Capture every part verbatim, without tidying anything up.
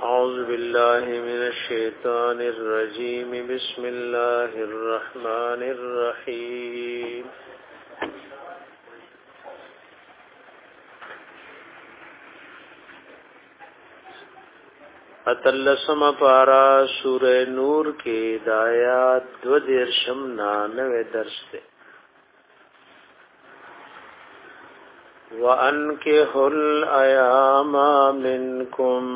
أعوذ بالله من الشيطان الرجيم بسم الله الرحمن الرحيم اتلسم پارا سورہ نور کے دایات دو دیرشم نانوے درس دے وَأَنْكِحُوا الْأَيَامَ مِنْكُمْ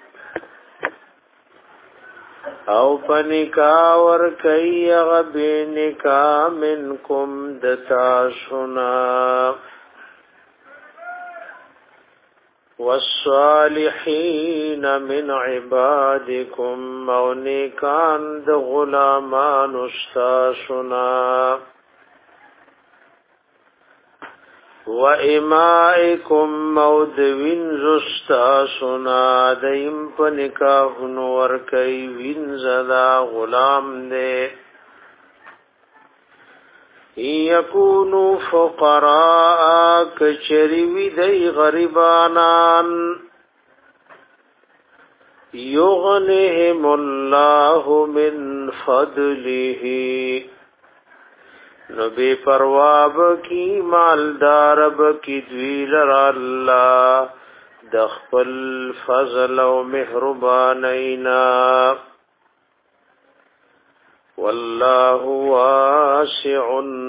او پنکا ورکی غبینکا منکم دتاشنا والصالحین من عبادکم مونکان د غلامان استاشنا وَإِمَائِكُمْ مَوْدْوِنْ زُسْتَاسُنَا دَيْمْ پَنِكَاهُنُ وَرْكَيْ وِنْزَدَا غُلَامْ دے يَكُونُوا فُقَرَاءَ كَچَرِوِ دَيْ غَرِبَانَان يُغْنِهِمُ اللَّهُ مِنْ فَضْلِهِ نبی پرواب کی مالدار کی دویل را اللہ دخپل فضل و مہربانینا واللہ واسع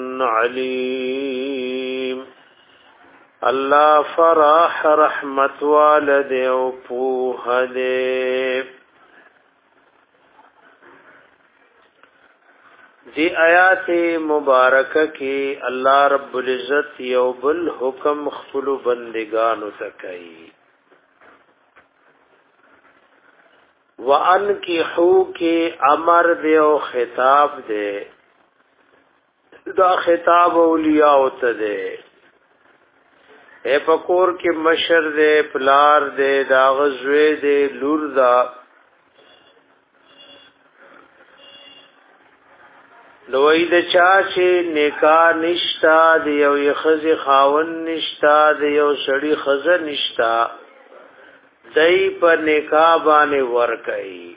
علیم اللہ فراح رحمت والد و پوہ دے دی آیات مبارکہ کی اللہ رب العزت یو بل حکم خپل بندگانو تکئی وَأَنْكِحُوا کی امر دے او خطاب دے دا خطاب اولیاء ته دے اے پکور کی مشر دے پلار دے دا غزوے دے لور دا نوئی د چا چې نکاح نشتا دی یو خز خاون نشتا دی یو سړی خز نشتا دای په نکاح باندې ور کوي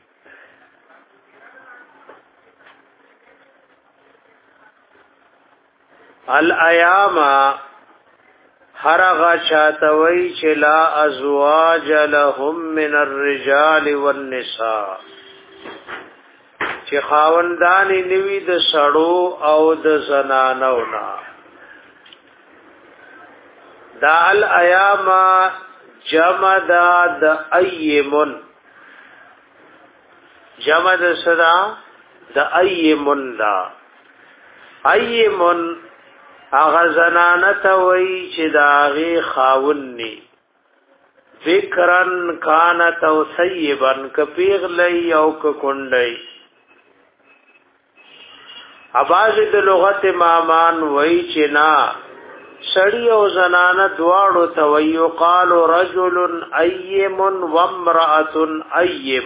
الایام هرغه چاتوي چې لا ازواج لهم من الرجال والنساء چې خاوندانی نوی د سړو او د زنانو نا دا الایام جمع دا د ایمن جمع د صدا د ایمن دا ایمن اغه زنانه وی چې داغي خاونني ذکرن کانت او سیبن کپیغ لئی او ککندئی اباز د لغت مامان وای چې نا سړی او زنانه دواړو ته وی قال رجل ايم وامراه ايم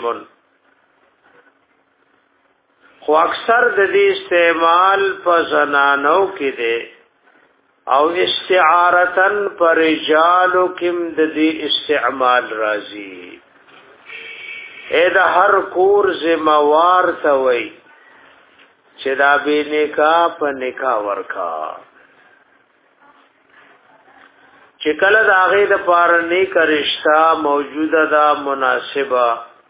خو اکثر د دې استعمال په زنانو کې دی او استعارتن پر رجالو کې د دې استعمال راځي اې د هر کور ذمہوار ته وی چې دا به نکاح په نکاح ورکا چې کله دا غي د پار نیک رشتہ موجوده دا مناسبه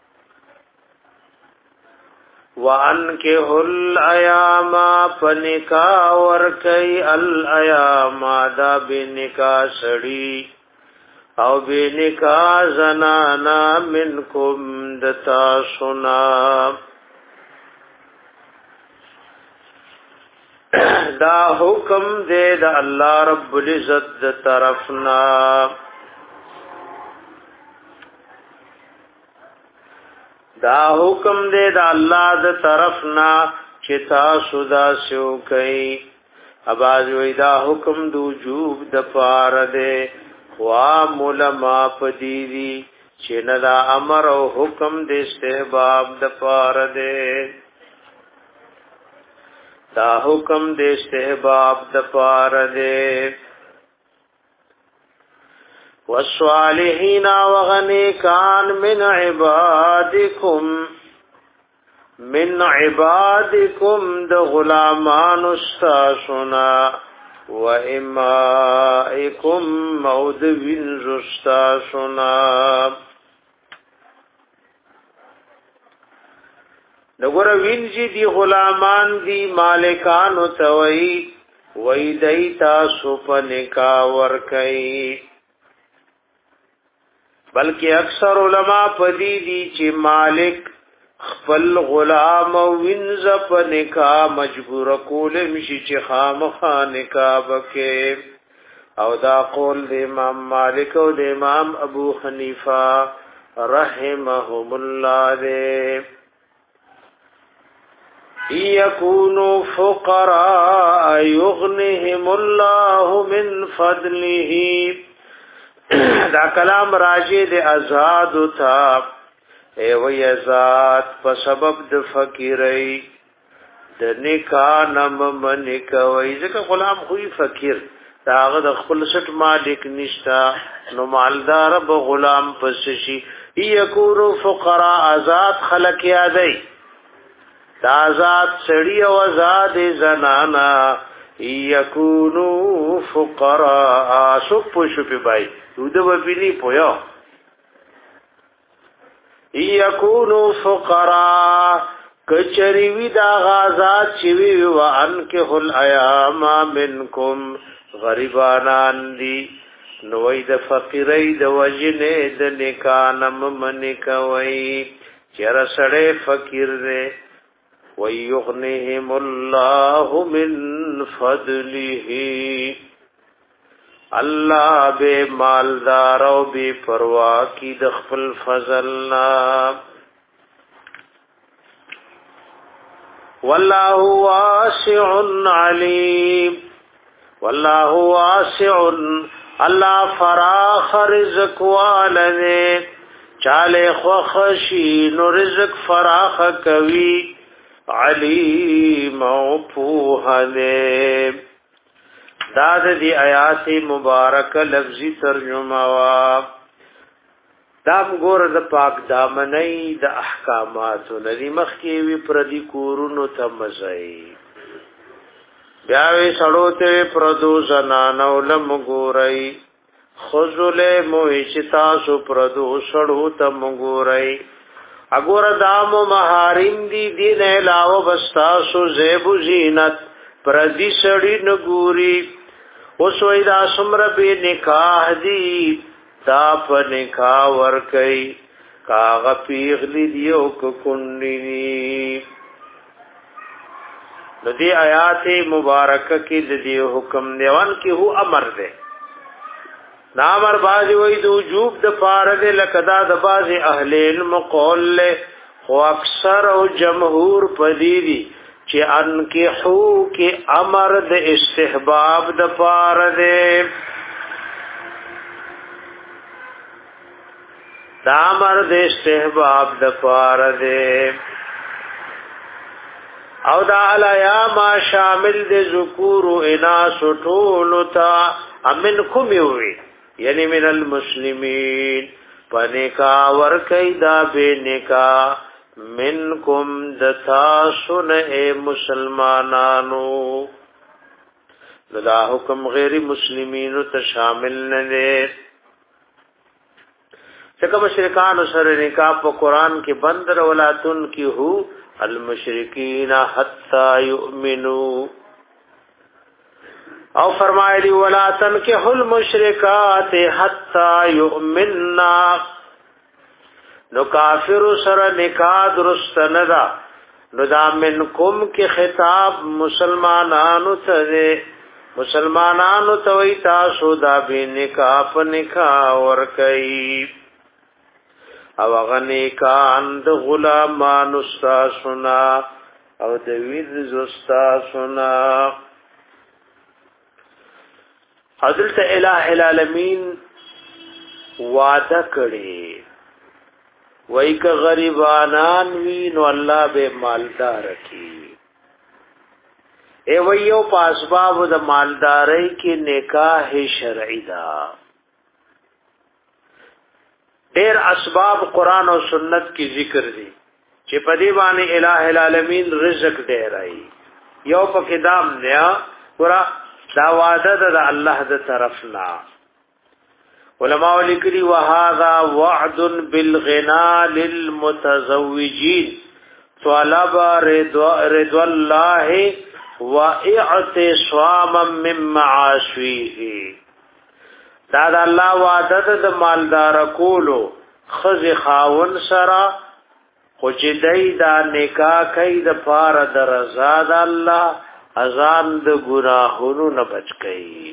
وانکحوا الایام فنکاح ورکی الایام دا به نکاح سړی او به نکاح زنانا منکم دتا سنا دا حکم دے دا اللہ رب العزت دا طرفنا دا حکم دے دا اللہ دا طرفنا چتا سدا سو کئی اباز وی دا حکم دو جوب دا پار دے خوام علماء پدیدی چین دا امر و حکم دے استحباب دا پار دے دا حکم دے استحباب د پار دے والصالحین وغنیکان من عبادکم من عبادکم د غلامان استاسنا و امائکم مود وینز استاسنا. نګور وینځي دی غلامان دی مالکان توي وای دای تاسو په نکا ور کوي، بلکې اکثر علما پدی دي چې مالک خپل غلام وینځ په نکا مجبور کول مشي چې خامخا نکا وکي، او دا قول د امام مالک او د امام ابو حنیفه رحمهم الله دې. یکونوا فقراء یغنهم الله من فضله، دا کلام راجع د آزاد تھا اے وی آزاد په سبب د فقیرای د نکاح نم من کوي، ځکه غلام خوې فقیر داغه د خپل سټ مالک نشتا نو مالدار به غلام پس شي. یکونوا فقراء آزاد خلق یادای دا آزاد سړی او آزاد زنانا یکونو فقراء سپ شپ بای دود وبلی پویا یکونو فقراء کچری وی دا آزاد چوی و انکه الایام منکم غریبانان دی نوې د فقیرې د وجنه د نکانم من کوي چر سړی فقیر دی وَيُغْنِهِمُ اللَّهُ مِنْ فَضْلِهِ، اللہ بے مالدار او بے پروا کی د خپل فضلنا. واللہ واسع علیم، واللہ واسع اللہ فراخ رزق والدے چالے خوخشی نو رزق فراخ کوي علیم او پوهنه. دا د دی آیات مبارک لفظی ترجمه وا دا ګور د پاک دامنې د احکامات ندی مخکی وی پردی کورونو تمزای بیا وی سړو ته پردو زنانو لم ګورای خذل موچتا سو پردو سړو تم ګورای اګور دام محارم دی دین علاوه بستاسو زیب زینت پردی سړی نګوري اوس وای دا سمر به نکاح دی دا په نکاح ور کوي کاغه پیغلی دیو کو کندی. د دې آیات مبارکه کې د دې حکم دیوان کې هو امر دی نامر باز وی د وجوب د فارغ لکدا د باز اهل علم قول خو اکثر او جمهور پدیدی چې ان کې حو کې امر د استحباب د فارغ د امر د استحباب د فارغ او دا علیا ما شامل د ذکور و اناس ټول تا امن کوم وی یعنی من المسلمین پنکا ورکی دا بے نکا منکم دتا سن اے مسلمانانو دا حکم غیر مسلمینو تا شامل ندے چکا مشرکان سر نکا پا قرآن کی بندر ولاتن کی ہو المشرکین حتی یؤمنو او فرمائے دی ولا تنکحوا المشرکات حتی یؤمننا نو کافر سر نکاح درست ندا نو دا منکم کی خطاب مسلمانانو ته مسلمانانو ته وی تاسو دا به نکاح په نکاح ور کوي او غنی کان د غلامان استاسنا او د ویز استاسنا. حضرت الہ العالمین وعده کړي وای ک غریبانان وی نو الله به مالدار کی ای ویو پاسباب د مالدارۍ کې نکاح شرعی دا ډېر اسباب قران او سنت کی ذکر دي چې په دې باندې الٰه العالمین رزق ډېر ای یو پکې دام نه ورا دا وعده د الله د طرفنا علماء لیکلي وهذا وعد بالغنا للمتزوجين طلب رضا الله واعتصاما من معاشيه دا د الله وعده د مالدار کولو خذ خاون سرا خو چې دای دا نکاح کوي د پاره د رضا د الله اذان د ګناهونو نه بچ کړي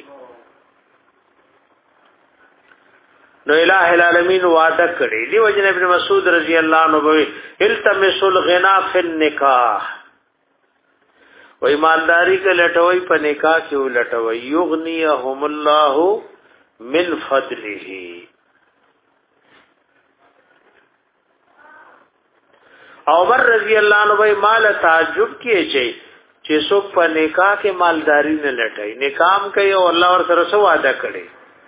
نو الٰه العالمین وعده کړی دی وجه ابن مسعود رضی الله عنه وی التمسوا الغنا فی النکاح وای مالداری کې لټوي په نکاح کې ولټوي یغنیهم الله من فضله عمر رضی الله عنه وی مال تعجب کیږي چې چې څوک په نکاح کې مالداری نه لټای نکاح کوي او الله ور سره وعده کړي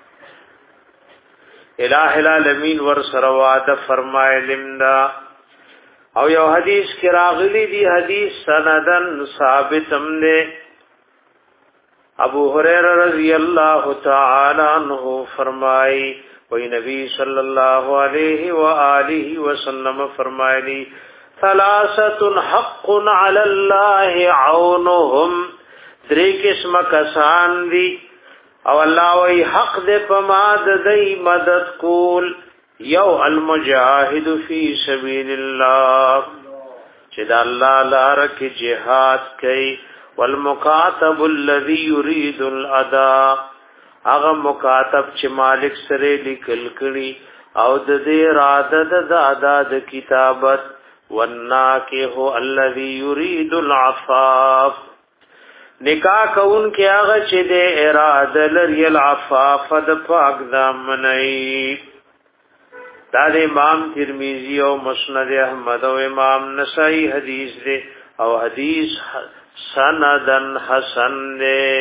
الٰه العالمین ور سره وعده فرمایلندا او یو حدیث کې راغلی دی حدیث سندن ثابت هم نه ابو هريره رضی الله تعالی عنہ فرمای وی نبی صلی الله علیه و آله وسلم فرمایلی ثلاثه حق علی الله عونهم درې قسم کسان دي او الله وی حق دې پما د دې مدد کول یو المجاهد فی سبیل الله چې د الله لپاره کې jihad کوي والمکاتب الذي يريد الاداء هغه مکاتب چې مالک سره لیکل کړي او د دې اراده د ادا د کتابت والناکه الذي يريد العفاف نکاح کون کې هغه چې د اراده لري العفاف د پاک دامنۍ دا د امام ترمذی او مسند احمد او امام نسائی حدیث دی او حدیث سندن حسن دی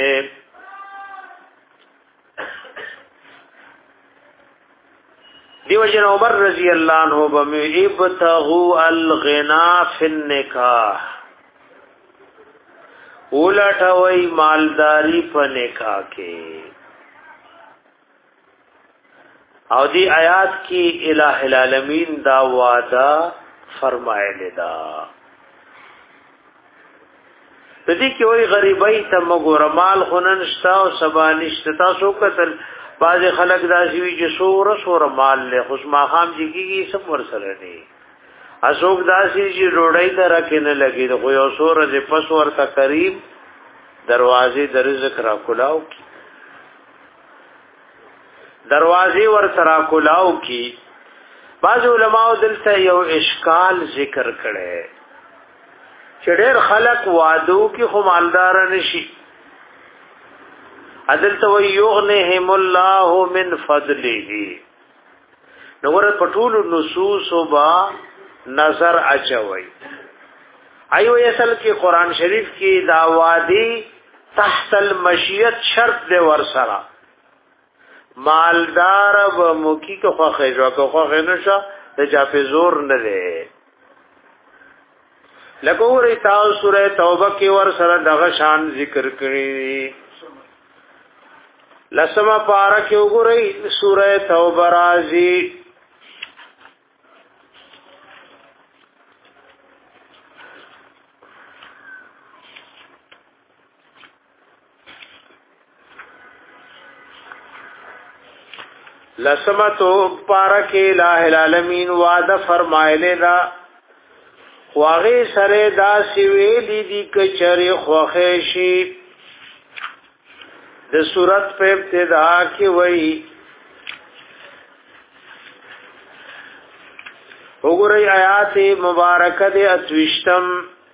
دیو جن عمر رضی اللہ عنہ بمی ابتغوا الغنا فی النکاح اولٹوئی مالداری پا نکاح کے او دی آیات کی الٰه العالمین دا وعدہ فرمائے لدا تدی کی وی غریبی تا مگو رمال خونن شتا و سبانشتا تاسو قتل بعض خلق داسوی چې سور سور مال له خوش ما خام جګي سب ور سره دي اسوک داسي چې روړی ته راکنه لګي خو یو سور دې پس ورته قریب دروازې د رزق را کولاو کی دروازې ور سره کولاو کی بعض علماء دلته یو اشکال ذکر کړي چې ډېر خلق وادو کی خو مالدار نشي عدل تو یغنهم الله من فضله نور پټول نصوص با نظر اچوي ایو اصل کې قران شریف کې دا وادي تحت المشیت شرط دی ورسره مالدار و موکی کو خوخه جو کو خوخه نشه د چا په زور نه دی لکه ورې تاسو سوره توبه کې ورسره دغه شان ذکر کړی لسما پارا کې وګورئ سوره توبه راځي لسما تو پارا کې الٰه العالمین وعده فرمایله دا خواغه سره دا سی ویلې دي کچره خوخه شي د صورت په ابتدا کې وایي وګورئ آیات مبارکه د اتوشتم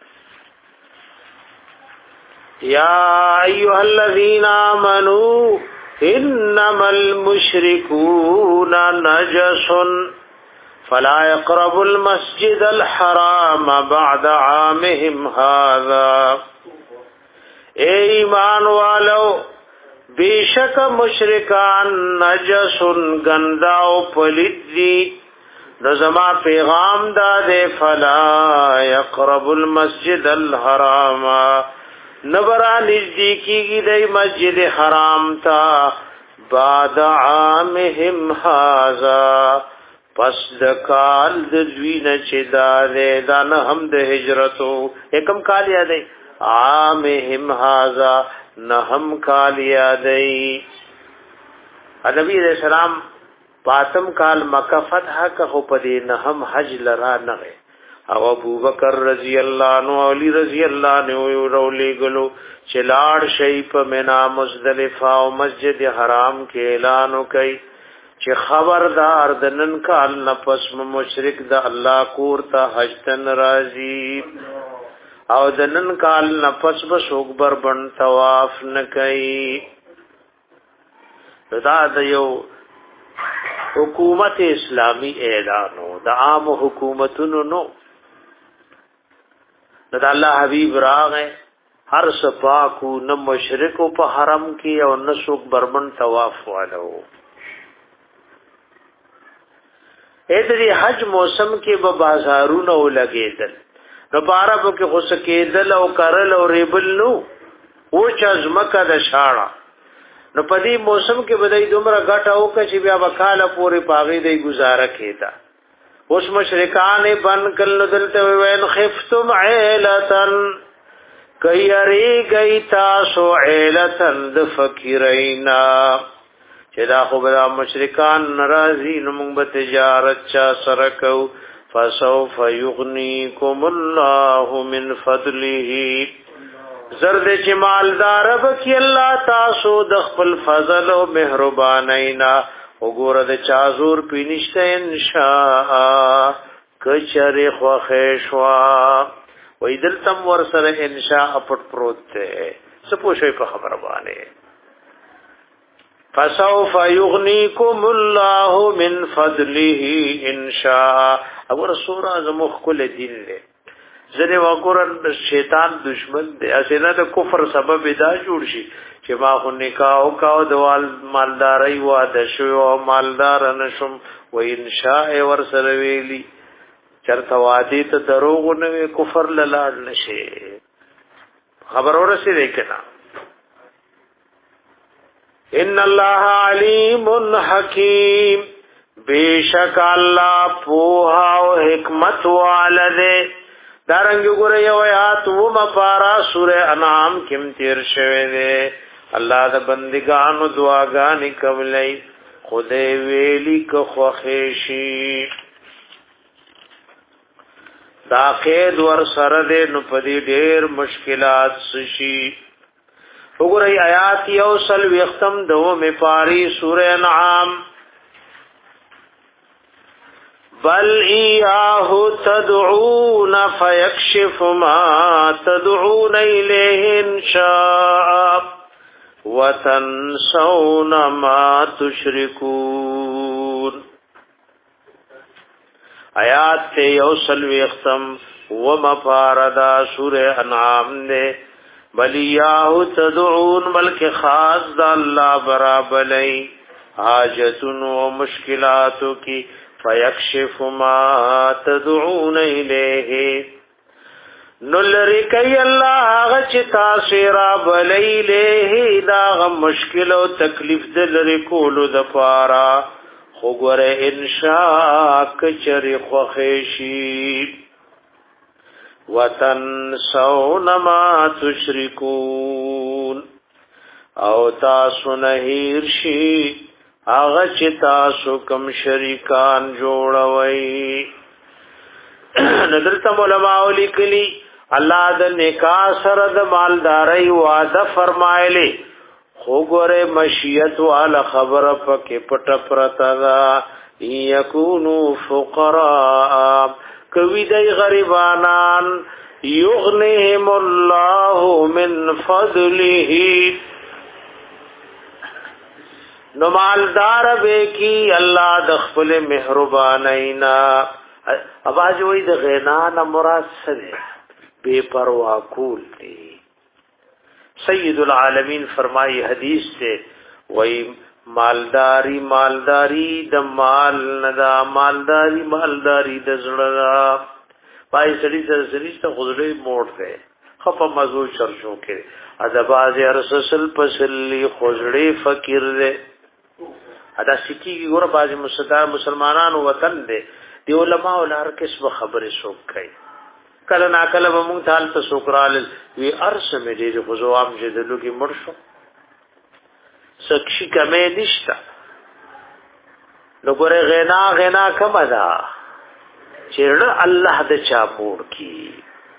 یا ایها الذین آمنوا انما المشركون نجس فلا يقربوا المسجد الحرام بعد عامهم هذا اے ایمان والو بیشک مشرکان نجس گندا او پلید دی نو زما پیغام دا دے فلا یقرب المسجد الحرام نبرا نزدیکی گی دی مسجد حرام تا بعد عامهم هذا پس د کال د دوی نه چې دا ده دا نه هم د هجرتو یکم کال یادې عامهم هذا نه هم کال یادې نبی رسول سلام پاتم کال مکه فتح که په دې نه هم حج لرا نه او ابو بکر رضی الله عنه او علی رضی الله عنه ورولې غلو چلاړ شي په مینا مزدلفه او مسجد حرام کې اعلان وکړي چې خبردار د نن کال نفس مشرک د الله کور ته حج تن راضي او د نن کال نفس بشوکبر بن طواف نه کوي دا د یو حکومت اسلامی اعلانو د عام حکومتونو نو د الله حبیب راغه هر صفاکو نه مشرکو په حرم کې او نه شوک بربن طواف والو اې دې حج موسم کې به بازارونو لګیدل نو بارب کې خو سکیدل او کرل او ریبل نو او چې ازمکه د شاړه نو پدې موسم کې بدای دومره غټه او چې بیا وکاله پورې پاغې دی گزاره کېدا اوس مشرکان بن کل دلته وین خفتم عیلتن کایری گئی تاسو عیلتن د فقیرینا چې دا خو بلا مشرکان ناراضی نو موږ به تجارت چا سره کو فسوف یغنیکم الله من فضله زرد چې مالدار بکی الله تاسو د خپل فضل او مهربانینا وګوره د چازور پینشته ان شاء کچره خو خېشوا وې دلتم ور سره ان شاء پټ پروت ته سپوږی په خبر باندې فسوف یغنیکم الله من فضله ان شاء وګوره سورہ زمخ کل دین له زنه وګورن شیطان دشمن دی اسنه د کفر سبب دا جوړ شي چې ما خو نکاح او کاو د مالداري وا د شو او مالدار نشم و ان شاء ور سره ویلی چرته وادي ته دروغ نه کفر لاړ نشي خبر اورسي وکنا ان الله علیم حکیم بیشک الله پوها او حکمت والده دارنګ ګره یو آیات و مپارا سوره انعام کم تیر شوه دے الله د بندگانو دعاګانې قبلای خدای ویلی کو خوښشي دا قید ور سره دې نو پدې ډېر مشکلات شي وګورئ آیات یو سل وختم دو می پاری سوره انعام بل ایاه تدعون فیکشف ما تدعون الیه ان شاء وتنسون ما تشركون آیات تے یوصل ویختم ومفاردا سورہ انعام نے بل ایاه تدعون بلکہ خاص دا اللہ برابلی حاجتن و مشکلاتو کی فیکشف ما تدعون الیه نلری کئی اللہ غچ تاثیرا بلی لیه دا غم مشکل و تکلیف دلری کولو دپارا خوگر انشاء کچر خوخیشی وتنسون ما تشرکون او تاسو نهیر شی آغا چی تاسو کم شریکان جوڑوئی ندرتم علماء لکلی اللہ د نکاح سره د مالداري وعده فرمایلی خو ګره مشیت والا خبر پکې پټ پرتا دا یکونو فقراء کوي دای غریبانان یغنیهم الله من فضله نو مالدار به کی الله د خپل مهربانینا اواز وې د غنا نه مراد سره بے پروا کول دی سید العالمین فرمائی حدیث سے وہی مالداری مالداری د مال ندا مالداری مالداری د زړه پای سړي سړي ته خدای موړ ده خپ مزو چرشو کې ادباز رسول پسلی خدای فقیر ده ادا سکی ګور باز مستدار مسلمانانو وطن ده دی علماء ول هر قسم خبره شوک کوي کله نا کله به مونږ تال ته سوکرال وی ارس مې دې خو عام جدلو کې مړ شو سکشی کمه نشتا نو ګره غنا غنا کم ده چیرې الله د چا موړ کی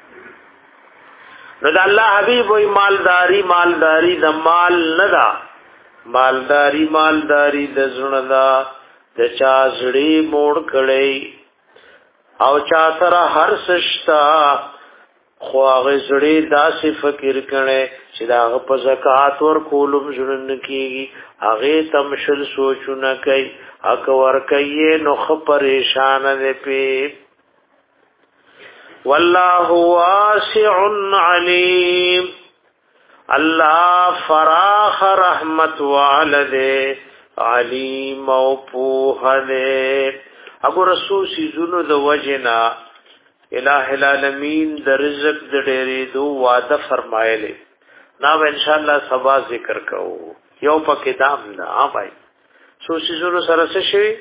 نو د الله حبیب وی مالداری مالداری د مال ندا مالداری مالداری د زړه دا د چا زړی موړ کړي او چا سره هر سشتا خو هغه زړی داسې فکر کړي چې دا په زکات ور کولم ژوند کیږي هغه تمشل سوچونه کوي اک ور کوي نو خ پریشان نه پی والله واسع علیم الله فراخ رحمت والده علیم او پوهه اګو رسول سيزونو د وجنا الہ العالمین د رزق د ډېرې دو وعده فرمایله نا ان شاء الله سبا ذکر کوو یو پکې دام نه ها بھائی سو سيزونو سره څه شي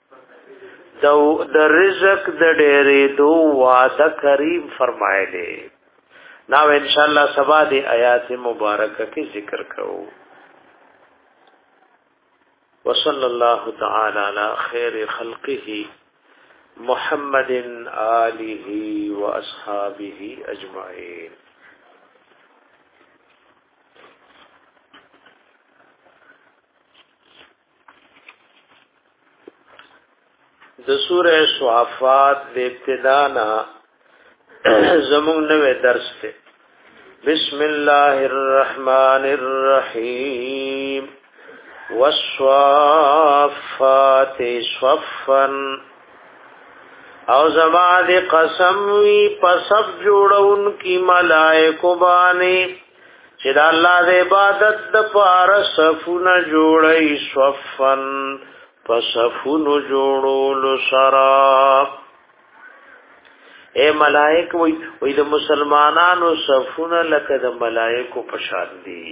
د د رزق د ډېرې دو وعده کریم فرمایله نا ان شاء الله سبا د آیات مبارکه کې ذکر کوو وصلی الله تعالی علی خیر خلقه محمد آله و اصحابه اجمعین د سورہ صافات د ابتدانا زمون نوې درس ته بسم الله الرحمن الرحیم والصافات صفا او زما دې قسم وی پسب جوړون کی ملائکه باندې چې د الله د عبادت د پاره صفونه جوړي صفن پسفونو جوړول سرا اے ملائک وی وی د مسلمانانو صفونه لکه د ملائکو پشان دي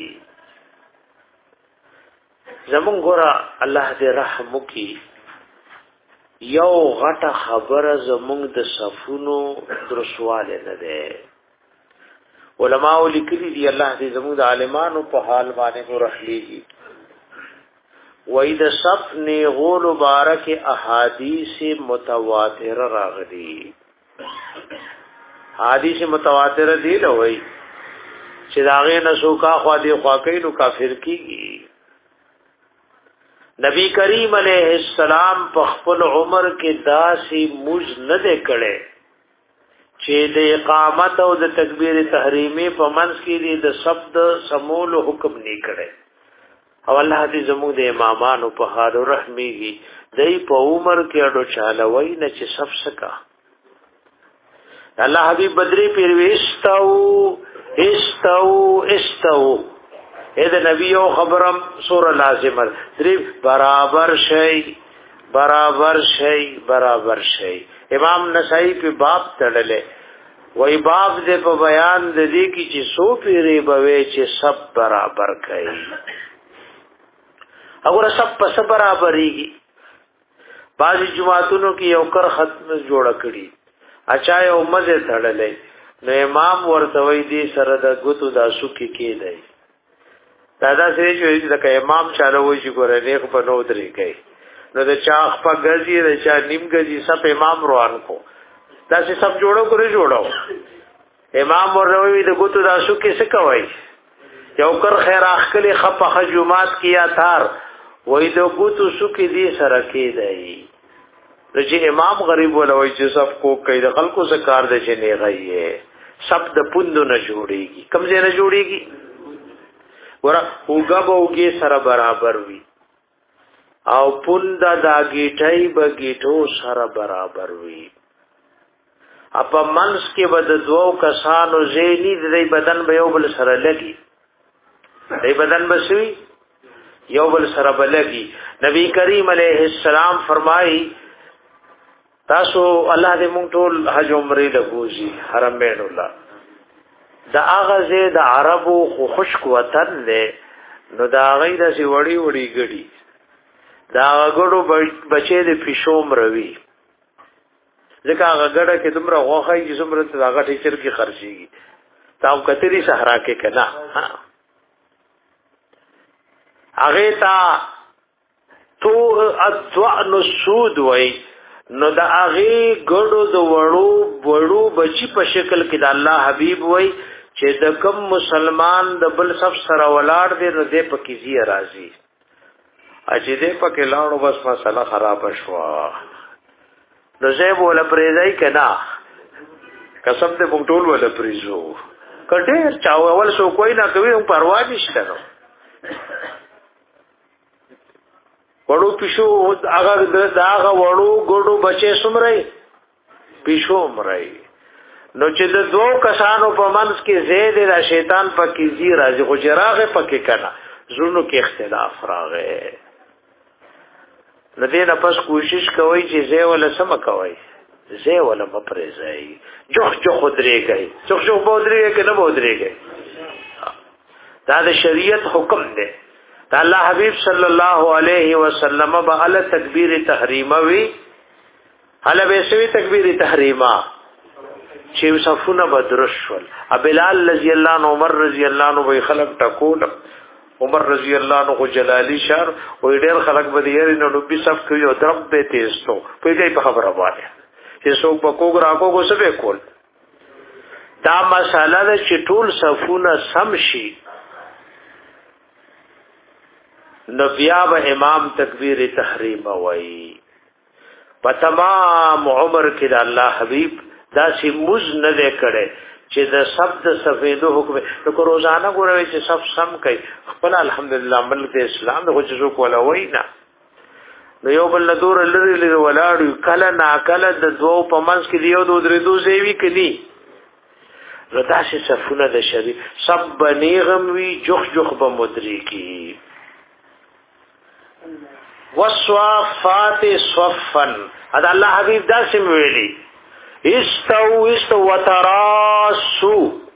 زمون ګورا الله دې رحم وکي یو غټه خبره زمونږ د صفونو درسواله نه ده علماء لیکلي دي الله دې زمونږ د عالمانو په حال باندې ورخليږي وای د صف نه غول مبارک احادیث متواتر راغلي حدیث متواتر دي نو وای چې داغه نسوکا خوا دي خوا کوي نو کافر کیږي نبی کریم علیہ السلام په خپل عمر کې داسي موج نه ده کړي چې د اقامت او د تکبیر تحریمی په منځ کې د شبد سمول حکم نه کړي او الله دې زموږ د امامانو په حال رحمېږي دای په عمر کې اډو چالوي نه چې سب سکا الله حبیب بدری پیر وستاو استاو استاو اې د نبی او خبرم سور لازم درې برابر شي برابر شي برابر شي امام نسائی په باب تړلې وای باب دې په بیان د دې کې چې سو پیری بوي چې سب برابر کړي وګوره سب په سب برابرېږي بعضی جمعاتونو کې یو کر ختم جوړ کړي اچا یو مزه تړلې نو امام ورته وای دې سره د غوتو داسو کې کېدای دادا سره چې د امام چالو وي چې ګوره نه په نو درې کوي نو د چاخ په غزي د چا نیم غزي سب امام روان کو دا چې سب جوړو کړی جوړو امام ورته د ګوتو داسو کې څه کوي یو کر خیر اخکلی خپ خجومات کیا تار وای د ګوتو سو کې دې سره کې دی چې امام غریب ولوي چې سب کو کوي د خلکو زکار د چې نه غي سب د پوندو نه جوړيږي کمزې نه جوړيږي ورا وګه بوګي سره برابر وي او پوند دا گیټای به گیټو سره برابر وي اپا منس کې بد دوو کسانو زېنی د بدن به یو بل سره لګي دې بدن بسوي یو بل سره بلګي. نبی کریم علیه السلام فرمایي تاسو الله دې مونږ ټول حج عمره لګوزي حرمین الله دا اغازه د عربو خو خشک وطن له نو دا غیره سی وړي وړي ګړي دا غړو بچي د فشوم روي ځکه هغه ګړه کې تمره غوخه چې څومره ته هغه ټیچر کې خرچيږي تاو کتري صحرا کې کنا هغه تا تو اذوان السود وای نو دا هغه ګړو د وړو وړو بچي په شکل کې د الله حبيب وای چې د کوم مسلمان د بل صف سره ولاړ دی نو دې پکې زی راځي اجي دې پکې لاړو بس مسله خراب شوه نو زه بوله پریزای کنا قسم دې مونږ ټول ولا پریزو کډیر چاو اول سو کوئی نه کوي هم پروا نشته نو وړو پښو هغه داغه وړو ګړو بچي سمرای پښو مرای نو چې د دوه کسانو په منځ کې زید را شیطان پکې زی راځي خو جراغه پکې کنا زونو کې اختلاف راغی ندی نه پس کوشش کوي چې زه ولا سم کوي زه ولا مپرځي جوخ جوخ درېږي جوخ جوخ بودريږي کنه بودريږي دا د شریعت حکم دی دا الله حبیب صلی الله علیه وسلم به ال تکبیر تحریمه وی ال به سوی تکبیر تحریمه چې صفونه بدرشل بلال رضی الله عنه عمر رضی الله عنه وی خلق ټکول عمر رضی الله عنه جلالی شهر وی ډېر خلق بدیری نو نبی صف کوي او درب به تیز تو په دې په خبره وایي چې څوک په کوګ راکو کو څه وکول دا مساله د چټول صفونه سم شي نو بیا به امام تکبیر تحریم وایي په تمام عمر کې د الله حبیب دا سی مز نه ده کړي چې د سب د سفیدو حکم نو روزانه ګوروي چې سب سم کوي خپل الحمدلله ملک اسلام د خصوصو کولا وینا نو یو بل دور لري لري ولاړ کله نا کله د دوو په منځ کې دیو دو درې دو زیوی کلی ردا شي صفونه د شری سب بنیغم وی جخ جخ به مدری کی وصفات صفن ادا الله حبیب دا سم ویلي استو استو وتراسو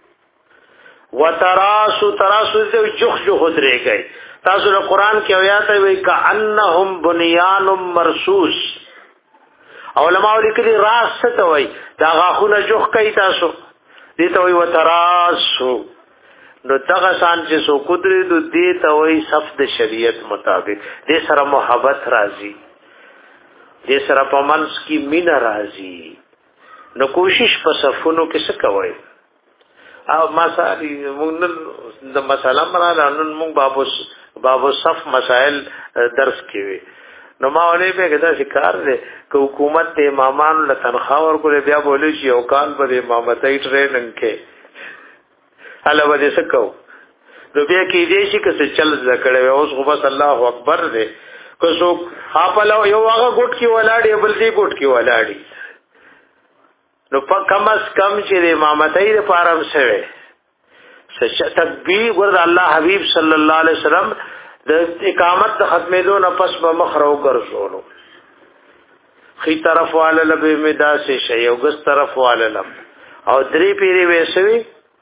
وتراسو تراسو دې جخ جخ درې گئی تاسو د قران کې آیات وی کأنهم بنیان مرصوص علماء لیکلي راس ته وی دا غاخونه جخ کوي تاسو دې ته وی وتراسو نو دغه سان چې سو قدرت دې ته وی صف د شریعت مطابق دې سره محبت راځي دې سره په منځ کې مين راځي نو کوشش په صفونو کې څه کوي او مسائل موږ د مسالې مراله نن موږ بابو بابو صف مسائل درس کوي نو ما ولې به کدا شکار دې ک حکومت ته امامان له تنخواه ورکول بیا بولې شي او کال به امامتای ټریننګ کې الله به څه کو نو بیا کې دې شي که څه چل ذکرې اوس خو بس الله اکبر دې کو څو خپل یو هغه ګټ کې ولاړی بل دې ګټ کې ولاړی نو په کم از کم چې د امامتۍ د پاره سره سچ تکبیر ورته الله حبیب صلی الله علیه وسلم د اقامت د ختمېدو نه پس به مخرو ګرځولو خي طرف والا لبه مدا سے شی او ګس طرف والا لب او درې پیری وېسوي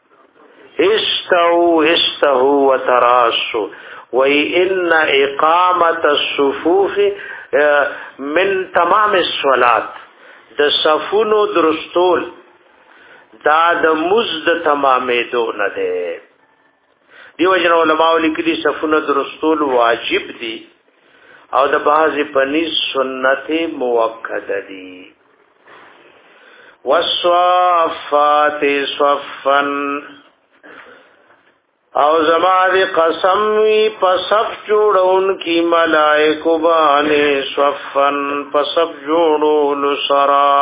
استو استو وتراسو وای ان اقامت الصفوف من تمام الصلاه د صفونو درستول دا د مزد تمامې دو نه ده دیو جن علماء لیکلي صفونو درستول واجب دي او د بعض پنځ سنت موکده دي والصفات صفا او زما دی قسم وی پسب جوړون کی ملائکو باندې صفن پسب جوړول سرا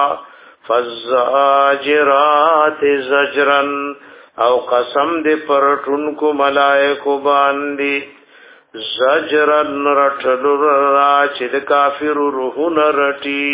فزاجرات زجرن او قسم دی پرټون کو ملائکو باندې زجرن رټلو را چې د کافر روحون رټي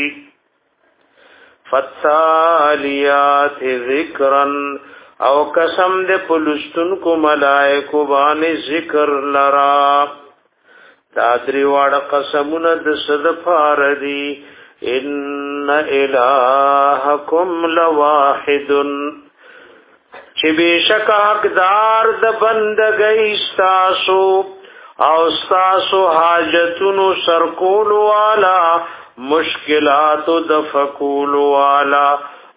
فتالیات ذکرن او قسم دې پلوستون کو ملائکو باندې ذکر لرا دا درې واړه قسمونه د صد فاردي ان الہکم لواحد چې بشک حقدار د بندګۍ ستاسو او ستاسو حاجتونو سرکول والا مشکلات د فکول والا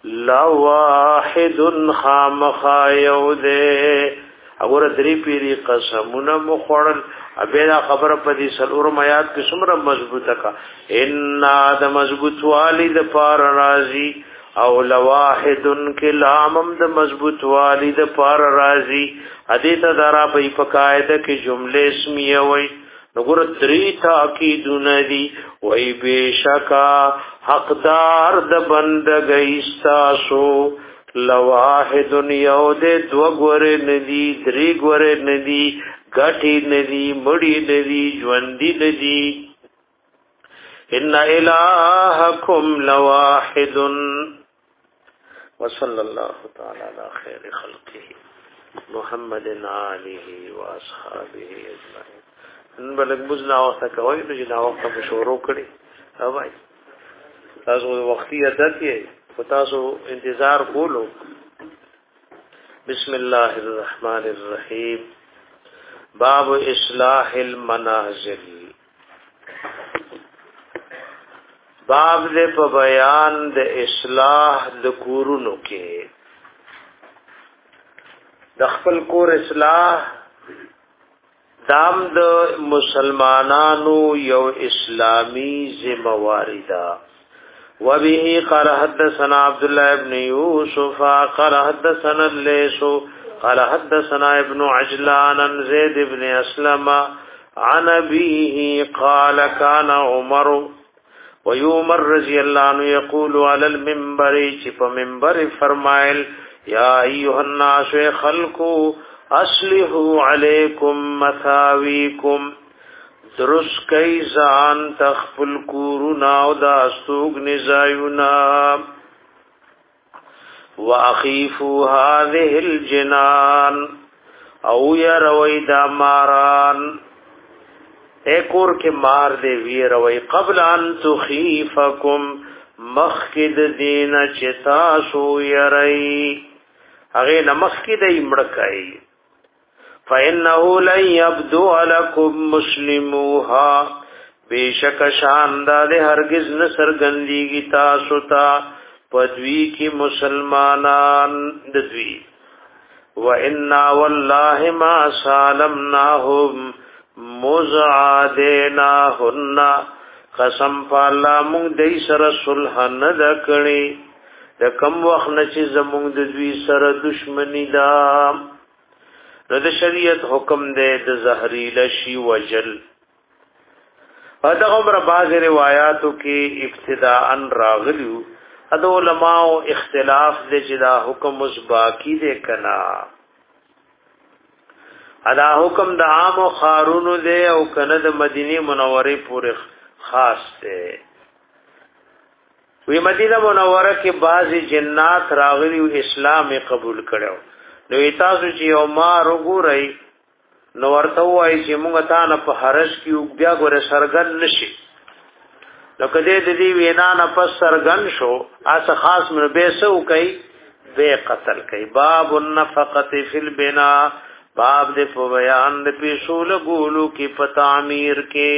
لواحد خامخا یوده اور درې پیری قسمونه مخړل ابه دا خبره په دې سلور میات کې څومره مضبوطه کا ان د مضبوط والد پار راضی او لواحد کلامم د مضبوط والد پار راضی حدیث درا په فقاعده کې جمله اسمیه وای نګور درې تاکیدون دي وای بشکا حقدار د بندګۍ تاسو لواحد یود دو ګور ندی درې ګور ندی غټی ندی مړی ندی ژوندۍ ندی ان الہکم لواحد وصلی الله تعالی علی خیر خلقه محمد آله و اصحابه اجمعین ان بلک بزنا وخت کوي نو جنا وخت مشورو کړي اوای تاسو وختي عادت یې تاسو انتظار کولو بسم الله الرحمن الرحیم باب اصلاح المنازل باب دې په بیان د اصلاح د کورونو کې د خپل کور اصلاح دام د مسلمانانو یو اسلامی ذمہ واری ده وبه قال حدثنا عبد الله بن يوسف قال حدثنا الليث قال حدثنا ابن عجلان عن زيد بن اسلم عن ابيه قال كان عمر ويومر رضي الله عنه يقول على المنبر چپ منبر فرمایل یا ایها الناس خلقوا اصلحوا عليكم مثاويكم درس کئی ځان تخفل کورونا او دا استوګ نزایونا واخيفوا هذه الجنان او يروي دا ماران ایکور کے مار دے وی روي قبل ان تخيفكم مخکد دین چتا سو يري هغه نمخکد ایمړکای فإنه لن يبدو لكم مسلموها بیشک شاندار هرگز نہ سرګندېږي تاسو ته پدوی کی مسلمانان ددوی وإنا والله ما سالمناهم مزعدناهن قسم فالله مونږ دای سره صلح نه دکړي د کم وخت نه چې زمونږ د دوی سره دشمنی ده نو د شریعت حکم دی د زهريله شی وجل دا عمر بعض روایتو کې ابتداء راغلیو د علماء اختلاف دی چې دا حکم اوس باقی دی کنا ادا حکم د عام او خارونو دی او کنه د مدینه منوره پورې خاص دی وی مدینه منوره کې بعضی جنات راغلیو اسلام قبول کړو نو تاسو چې یو ما وګورئ نو ورته وایي چې موږ ته نه په حرج کې بیا ګوره سرګن نشي نو کله دې وینا نه پس سرګن شو اس خاص من به سو کوي به قتل کوي باب النفقه فی البناء باب دې په بیان د پیسول ګولو کې په تعمیر کې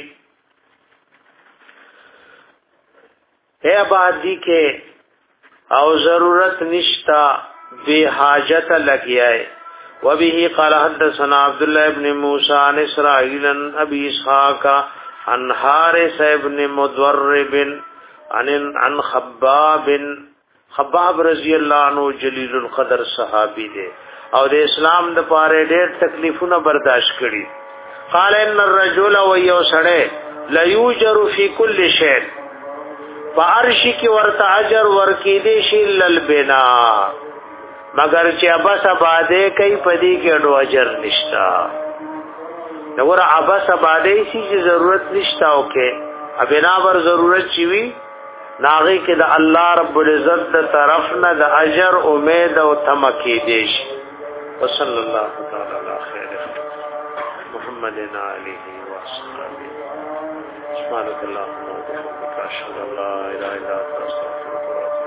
ہے آبادی کے او ضرورت نشتا بے حاجت لگیائے وبه قال حدثنا عبد الله بن موسى عن اسرائيل عن ابي اسحاق عن حارث بن مضرب عن عن خباب خباب رضی الله عنه جلیل القدر صحابی دے او د اسلام د پاره ډېر تکلیفونه برداشت کړي قال ان الرجل ويسړه لا يوجر في كل شيء فارشی کی ورته اجر ورکی دی شیل البنا مگر چې ابس آباده کوي پدی کې اډو اجر نشتا نور ابس آباده شي چې ضرورت نشتا اوکه ابنا ور ضرورت چی وی ناغي کې د الله رب العزت د طرف نه د اجر امید او تمکی دیش وصلی الله تعالی علی خیر محمد محمد آله وصحبه سبحانك اللهم وبحمدك اشهد ان لا اله الا انت استغفرك واتوب